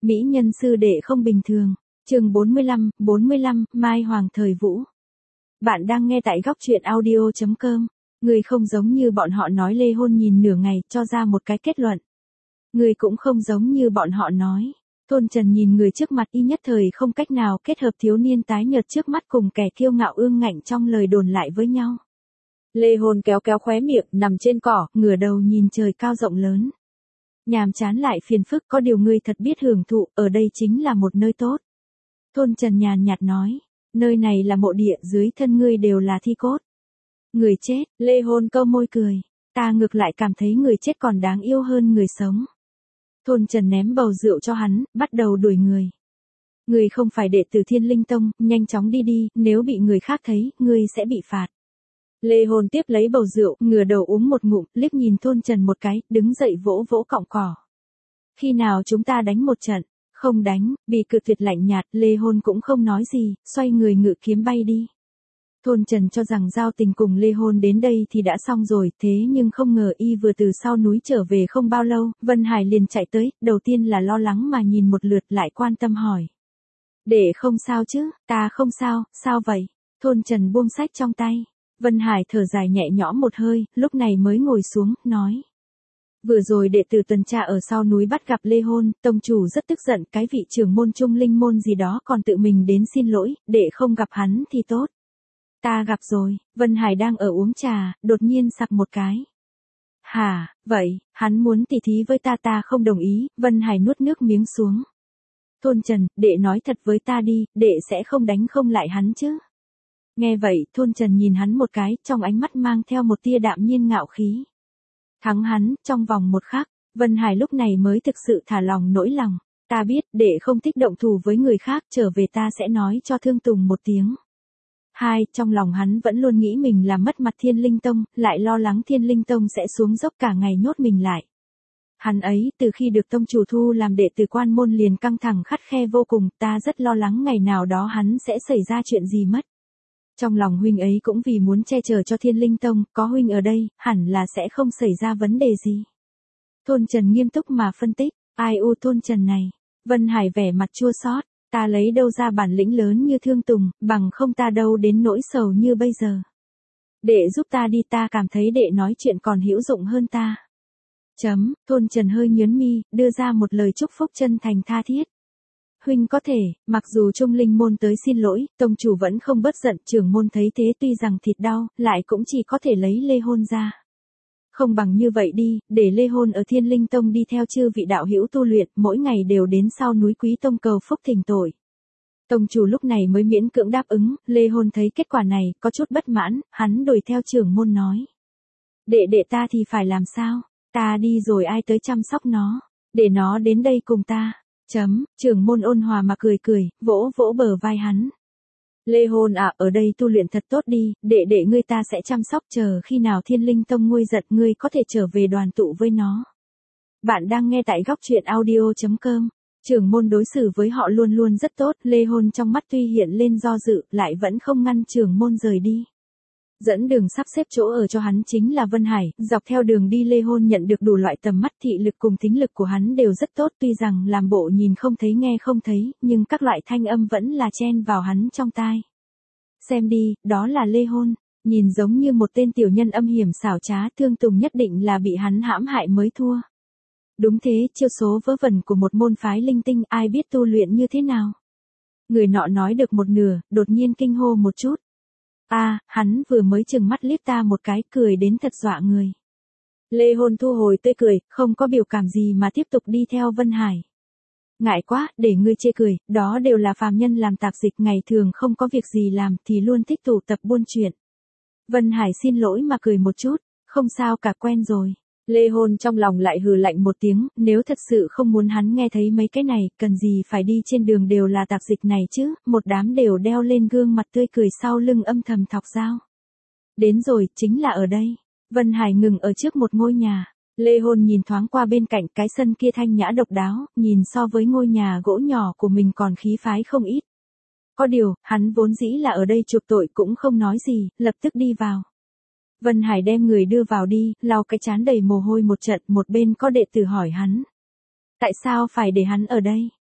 Mỹ nhân sư đệ không bình thường. Chương 45, Mai Hoàng thời Vũ. Bạn đang nghe tại góc truyện audio.com. Người không giống như bọn họ nói Lê Hôn nhìn nửa ngày cho ra một cái kết luận. Người cũng không giống như bọn họ nói. Thôn Trần nhìn người trước mặt y nhất thời không cách nào kết hợp thiếu niên tái nhợt trước mắt cùng kẻ kiêu ngạo ương ngạnh trong lời đồn lại với nhau. Lê Hôn kéo kéo khóe miệng, nằm trên cỏ, ngửa đầu nhìn trời cao rộng lớn. Nhàm chán lại phiền phức, có điều ngươi thật biết hưởng thụ, ở đây chính là một nơi tốt. Thôn Trần nhàn nhạt nói, nơi này là mộ địa, dưới thân ngươi đều là thi cốt. Người chết, Lê Hôn câu môi cười, ta ngược lại cảm thấy người chết còn đáng yêu hơn người sống. Thôn Trần ném bầu rượu cho hắn, bắt đầu đuổi người. Ngươi không phải đệ tử Thiên Linh Tông, nhanh chóng đi đi, nếu bị người khác thấy, ngươi sẽ bị phạt. Lê Hôn tiếp lấy bầu rượu, ngửa đầu uống một ngụm, liếc nhìn Thôn Trần một cái, đứng dậy vỗ vỗ cọng cỏ. Khi nào chúng ta đánh một trận? Không đánh, bị cự tuyệt lạnh nhạt, Lê Hôn cũng không nói gì, xoay người ngự kiếm bay đi. Thôn Trần cho rằng giao tình cùng Lê Hôn đến đây thì đã xong rồi, thế nhưng không ngờ y vừa từ sau núi trở về không bao lâu, Vân Hải liền chạy tới, đầu tiên là lo lắng mà nhìn một lượt lại quan tâm hỏi. Đệ không sao chứ, ta không sao, sao vậy? Thôn Trần buông sách trong tay. Vân Hải thở dài nhẹ nhõm một hơi, lúc này mới ngồi xuống, nói. Vừa rồi đệ tử tuần tra ở sau núi bắt gặp Lê Hôn, tông chủ rất tức giận, cái vị trưởng môn Trung Linh môn gì đó còn tự mình đến xin lỗi, đệ không gặp hắn thì tốt. Ta gặp rồi, Vân Hải đang ở uống trà, đột nhiên sặc một cái. Hả, vậy, hắn muốn tỉ thí với ta không đồng ý, Vân Hải nuốt nước miếng xuống. Thôn Trần, đệ nói thật với ta đi, đệ sẽ không đánh không lại hắn chứ. Nghe vậy, Thôn Trần nhìn hắn một cái, trong ánh mắt mang theo một tia đạm nhiên ngạo khí. Thắng hắn, trong vòng một khắc, Vân Hải lúc này mới thực sự thả lòng nỗi lòng. Ta biết, đệ không thích động thủ với người khác, trở về ta sẽ nói cho Thương Tùng một tiếng. Trong lòng hắn vẫn luôn nghĩ mình là mất mặt Thiên Linh Tông, lại lo lắng Thiên Linh Tông sẽ xuống dốc cả ngày nhốt mình lại. Hắn ấy, từ khi được tông chủ thu làm đệ tử quan môn liền căng thẳng khắt khe vô cùng, ta rất lo lắng ngày nào đó hắn sẽ xảy ra chuyện gì mất. Trong lòng huynh ấy cũng vì muốn che chở cho Thiên Linh Tông, có huynh ở đây, hẳn là sẽ không xảy ra vấn đề gì. Thôn Trần nghiêm túc mà phân tích, ai u Thôn Trần này. Vân Hải vẻ mặt chua xót, ta lấy đâu ra bản lĩnh lớn như Thương Tùng, bằng không ta đâu đến nỗi sầu như bây giờ. Đệ giúp ta đi, ta cảm thấy đệ nói chuyện còn hữu dụng hơn ta. Thôn Trần hơi nhớn mi, đưa ra một lời chúc phúc chân thành tha thiết. Huynh có thể, mặc dù Trung Linh môn tới xin lỗi, tông chủ vẫn không bớt giận, trưởng môn thấy thế tuy rằng thịt đau, lại cũng chỉ có thể lấy Lê Hôn ra. Không bằng như vậy đi, để Lê Hôn ở Thiên Linh Tông đi theo chư vị đạo hữu tu luyện, mỗi ngày đều đến sau núi Quý Tông cầu phúc thỉnh tội. Tông chủ lúc này mới miễn cưỡng đáp ứng, Lê Hôn thấy kết quả này, có chút bất mãn, hắn đuổi theo trưởng môn nói. Đệ ta thì phải làm sao? Ta đi rồi ai tới chăm sóc nó? Để nó đến đây cùng ta. Trưởng môn ôn hòa mà cười cười, vỗ vỗ bờ vai hắn. Lê Hôn ở đây tu luyện thật tốt đi, đệ ngươi ta sẽ chăm sóc, chờ khi nào Thiên Linh Tông nguôi giận ngươi có thể trở về đoàn tụ với nó. Bạn đang nghe tại góc truyện audio.com. Trưởng môn đối xử với họ luôn luôn rất tốt, Lê Hôn trong mắt tuy hiện lên do dự, lại vẫn không ngăn trưởng môn rời đi. Dẫn đường sắp xếp chỗ ở cho hắn chính là Vân Hải, dọc theo đường đi Lê Hôn nhận được đủ loại tầm mắt, thị lực cùng thính lực của hắn đều rất tốt, tuy rằng làm bộ nhìn không thấy nghe không thấy, nhưng các loại thanh âm vẫn là chen vào hắn trong tai. Xem đi, đó là Lê Hôn, nhìn giống như một tên tiểu nhân âm hiểm xảo trá, Thương Tùng nhất định là bị hắn hãm hại mới thua. Đúng thế, chiêu số vớ vẩn của một môn phái linh tinh, ai biết tu luyện như thế nào. Người nọ nói được một nửa, đột nhiên kinh hô một chút. Hắn vừa mới chừng mắt liếc ta một cái, cười đến thật dọa người. Lê Hôn thu hồi tươi cười, không có biểu cảm gì mà tiếp tục đi theo Vân Hải. Ngại quá, để ngươi chê cười, đó đều là phàm nhân làm tạp dịch, ngày thường không có việc gì làm thì luôn thích tụ tập buôn chuyện. Vân Hải xin lỗi mà cười một chút, không sao cả, quen rồi. Lê Hôn trong lòng lại hừ lạnh một tiếng, nếu thật sự không muốn hắn nghe thấy mấy cái này, cần gì phải đi trên đường đều là tạp dịch này chứ, một đám đều đeo lên gương mặt tươi cười sau lưng âm thầm thọc dao. Đến rồi, chính là ở đây. Vân Hải ngừng ở trước một ngôi nhà. Lê Hôn nhìn thoáng qua bên cạnh, cái sân kia thanh nhã độc đáo, nhìn so với ngôi nhà gỗ nhỏ của mình còn khí phái không ít. Có điều, hắn vốn dĩ là ở đây chuộc tội cũng không nói gì, lập tức đi vào. Vân Hải đem người đưa vào đi, lau cái trán đầy mồ hôi một trận, một bên có đệ tử hỏi hắn. Tại sao phải để hắn ở đây?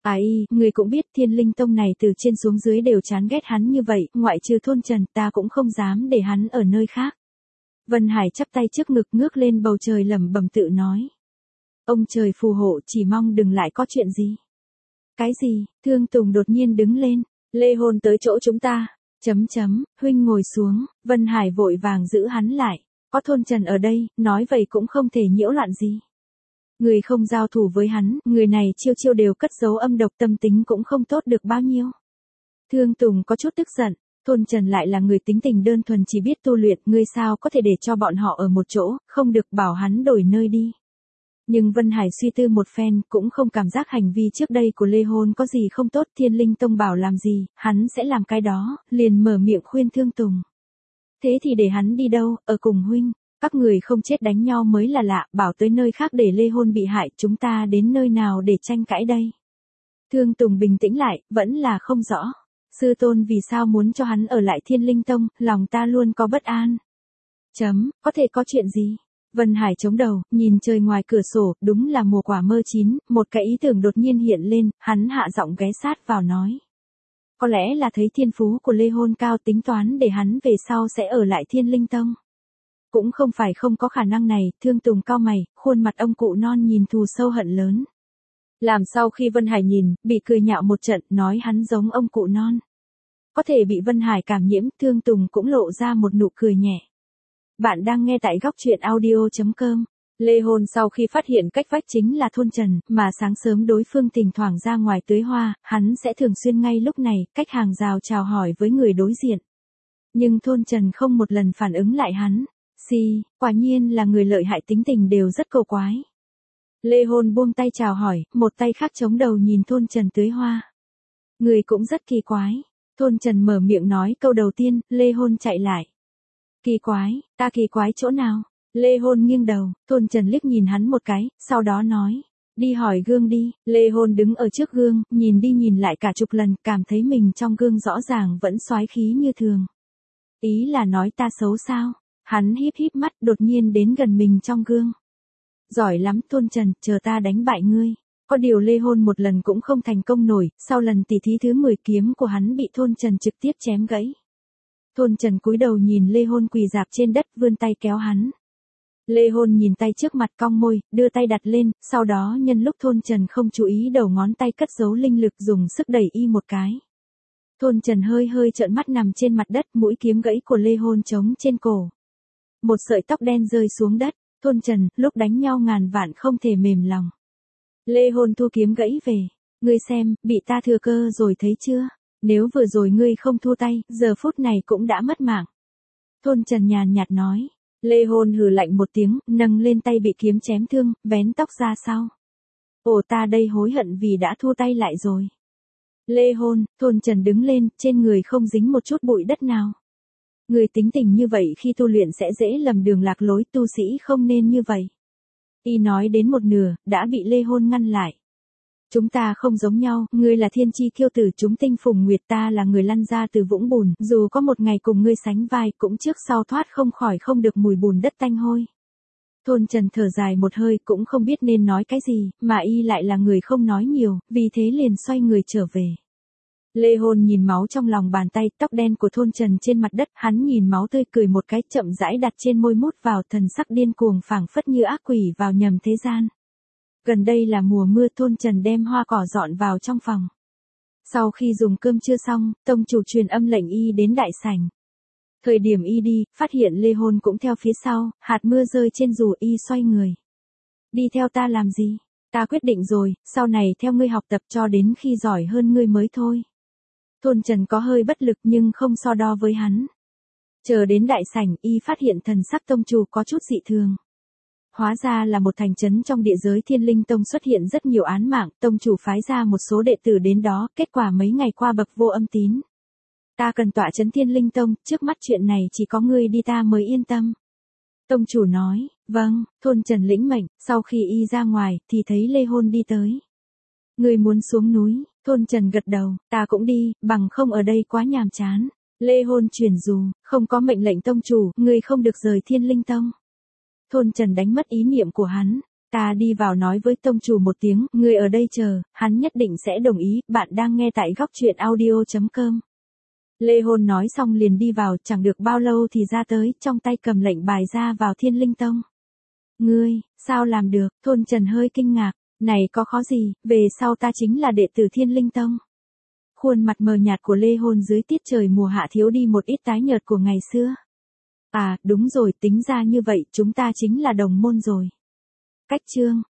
Người cũng biết Thiên Linh Tông này từ trên xuống dưới đều chán ghét hắn như vậy, ngoại trừ thôn Trần ta cũng không dám để hắn ở nơi khác. Vân Hải chắp tay trước ngực ngước lên bầu trời lẩm bẩm tự nói. Ông trời phù hộ, chỉ mong đừng lại có chuyện gì. Cái gì? Thương Tùng đột nhiên đứng lên. Lê Hôn tới chỗ chúng ta. Huynh ngồi xuống. Vân Hải vội vàng giữ hắn lại. Có thôn Trần ở đây, nói vậy cũng không thể nhiễu loạn gì. Người không giao thủ với hắn, người này chiêu chiêu đều cất giấu âm độc, tâm tính cũng không tốt được bao nhiêu. Thương Tùng có chút tức giận. Thôn Trần lại là người tính tình đơn thuần chỉ biết tu luyện, ngươi sao có thể để cho bọn họ ở một chỗ, không được bảo hắn đổi nơi đi. Nhưng Vân Hải suy tư một phen, cũng không cảm giác hành vi trước đây của Lê Hôn có gì không tốt. Thiên Linh Tông bảo làm gì, hắn sẽ làm cái đó, liền mở miệng khuyên Thương Tùng. Thế thì để hắn đi đâu, ở cùng huynh, các người không chết đánh nhau mới là lạ, bảo tới nơi khác để Lê Hôn bị hại, chúng ta đến nơi nào để tranh cãi đây. Thương Tùng bình tĩnh lại, vẫn là không rõ. Sư tôn vì sao muốn cho hắn ở lại Thiên Linh Tông, lòng ta luôn có bất an. Có thể có chuyện gì? Vân Hải chống đầu, nhìn trời ngoài cửa sổ, đúng là mùa quả mơ chín, một cái ý tưởng đột nhiên hiện lên, hắn hạ giọng ghé sát vào nói. Có lẽ là thấy thiên phú của Lê Hôn cao, tính toán để hắn về sau sẽ ở lại Thiên Linh Tông. Cũng không phải không có khả năng này. Thương Tùng cau mày, khuôn mặt ông cụ non nhìn thù sâu hận lớn. Làm sau khi Vân Hải nhìn, bị cười nhạo một trận, nói hắn giống ông cụ non. Có thể bị Vân Hải cảm nhiễm, Thương Tùng cũng lộ ra một nụ cười nhẹ. Bạn đang nghe tại góc truyện audio.com. Lê Hôn sau khi phát hiện cách vách chính là thôn Trần, mà sáng sớm đối phương thỉnh thoảng ra ngoài tưới hoa, hắn sẽ thường xuyên ngay lúc này, cách hàng rào chào hỏi với người đối diện. Nhưng thôn Trần không một lần phản ứng lại hắn. Quả nhiên là người lợi hại, tính tình đều rất cầu quái. Lê Hôn buông tay chào hỏi, một tay khác chống đầu nhìn thôn Trần tưới hoa. Người cũng rất kỳ quái. Thôn Trần mở miệng nói câu đầu tiên, Lê Hôn chạy lại. Kỳ quái, ta kỳ quái chỗ nào? Lê Hôn nghiêng đầu, thôn Trần liếc nhìn hắn một cái, sau đó nói. Đi hỏi gương đi. Lê Hôn đứng ở trước gương, nhìn đi nhìn lại cả chục lần, cảm thấy mình trong gương rõ ràng vẫn soái khí như thường. Ý là nói ta xấu sao? Hắn híp híp mắt, đột nhiên đến gần mình trong gương. Giỏi lắm thôn Trần, chờ ta đánh bại ngươi. Có điều Lê Hôn một lần cũng không thành công nổi, sau lần tỉ thí thứ 10 kiếm của hắn bị thôn Trần trực tiếp chém gãy. Thôn Trần cúi đầu nhìn Lê Hôn quỳ rạp trên đất, vươn tay kéo hắn. Lê Hôn nhìn tay trước mặt, cong môi, đưa tay đặt lên, sau đó nhân lúc thôn Trần không chú ý, đầu ngón tay cất giấu linh lực, dùng sức đẩy y một cái. Thôn Trần hơi trợn mắt nằm trên mặt đất, mũi kiếm gãy của Lê Hôn trống trên cổ. Một sợi tóc đen rơi xuống đất. Thôn Trần, lúc đánh nhau ngàn vạn không thể mềm lòng. Lê Hôn thu kiếm gãy về. Ngươi xem, bị ta thừa cơ rồi thấy chưa? Nếu vừa rồi ngươi không thu tay, giờ phút này cũng đã mất mạng. Thôn Trần nhàn nhạt nói. Lê Hôn hừ lạnh một tiếng, nâng lên tay bị kiếm chém thương, vén tóc ra sau. Ồ, ta đây hối hận vì đã thu tay lại rồi. Lê Hôn, thôn Trần đứng lên, trên người không dính một chút bụi đất nào. Người tính tình như vậy khi tu luyện sẽ dễ lầm đường lạc lối, tu sĩ không nên như vậy. Y nói đến một nửa, đã bị Lê Hôn ngăn lại. Chúng ta không giống nhau, ngươi là thiên chi kiêu tử chúng tinh phùng nguyệt, ta là người lăn ra từ vũng bùn, dù có một ngày cùng ngươi sánh vai cũng trước sau thoát không khỏi không được mùi bùn đất tanh hôi. Thôn Trần thở dài một hơi, cũng không biết nên nói cái gì, mà y lại là người không nói nhiều, vì thế liền xoay người trở về. Lê Hôn nhìn máu trong lòng bàn tay, tóc đen của thôn Trần trên mặt đất, hắn nhìn máu tươi cười một cái, chậm rãi đặt trên môi mút vào, thần sắc điên cuồng phảng phất như ác quỷ vào nhầm thế gian. Gần đây là mùa mưa, thôn Trần đem hoa cỏ dọn vào trong phòng. Sau khi dùng cơm trưa xong, tông chủ truyền âm lệnh y đến đại sảnh. Thời điểm y đi, phát hiện Lê Hôn cũng theo phía sau, hạt mưa rơi trên dù, y xoay người. Đi theo ta làm gì? Ta quyết định rồi, sau này theo ngươi học tập cho đến khi giỏi hơn ngươi mới thôi. Thôn Trần có hơi bất lực nhưng không so đo với hắn. Chờ đến đại sảnh, y phát hiện thần sắc tông chủ có chút dị thường. Hóa ra là một thành trấn trong địa giới Thiên Linh Tông xuất hiện rất nhiều án mạng, tông chủ phái ra một số đệ tử đến đó, kết quả mấy ngày qua bậc vô âm tín. Ta cần tọa trấn Thiên Linh Tông, trước mắt chuyện này chỉ có ngươi đi ta mới yên tâm. Tông chủ nói, vâng, thôn Trần lĩnh mệnh, sau khi y ra ngoài, thì thấy Lê Hôn đi tới. Ngươi muốn xuống núi, thôn Trần gật đầu, ta cũng đi, bằng không ở đây quá nhàm chán. Lê Hôn truyền dù, không có mệnh lệnh tông chủ, ngươi không được rời Thiên Linh Tông. Thôn Trần đánh mất ý niệm của hắn. Ta đi vào nói với tông chủ một tiếng, người ở đây chờ, hắn nhất định sẽ đồng ý, bạn đang nghe tại góc truyện audio.com. Lê Hôn nói xong liền đi vào, chẳng được bao lâu thì ra tới, trong tay cầm lệnh bài ra vào Thiên Linh Tông. Ngươi, sao làm được, Thôn Trần hơi kinh ngạc, này có khó gì, về sau ta chính là đệ tử Thiên Linh Tông. Khuôn mặt mờ nhạt của Lê Hôn dưới tiết trời mùa hạ thiếu đi một ít tái nhợt của ngày xưa. À, đúng rồi, tính ra như vậy, chúng ta chính là đồng môn rồi. Cách chương,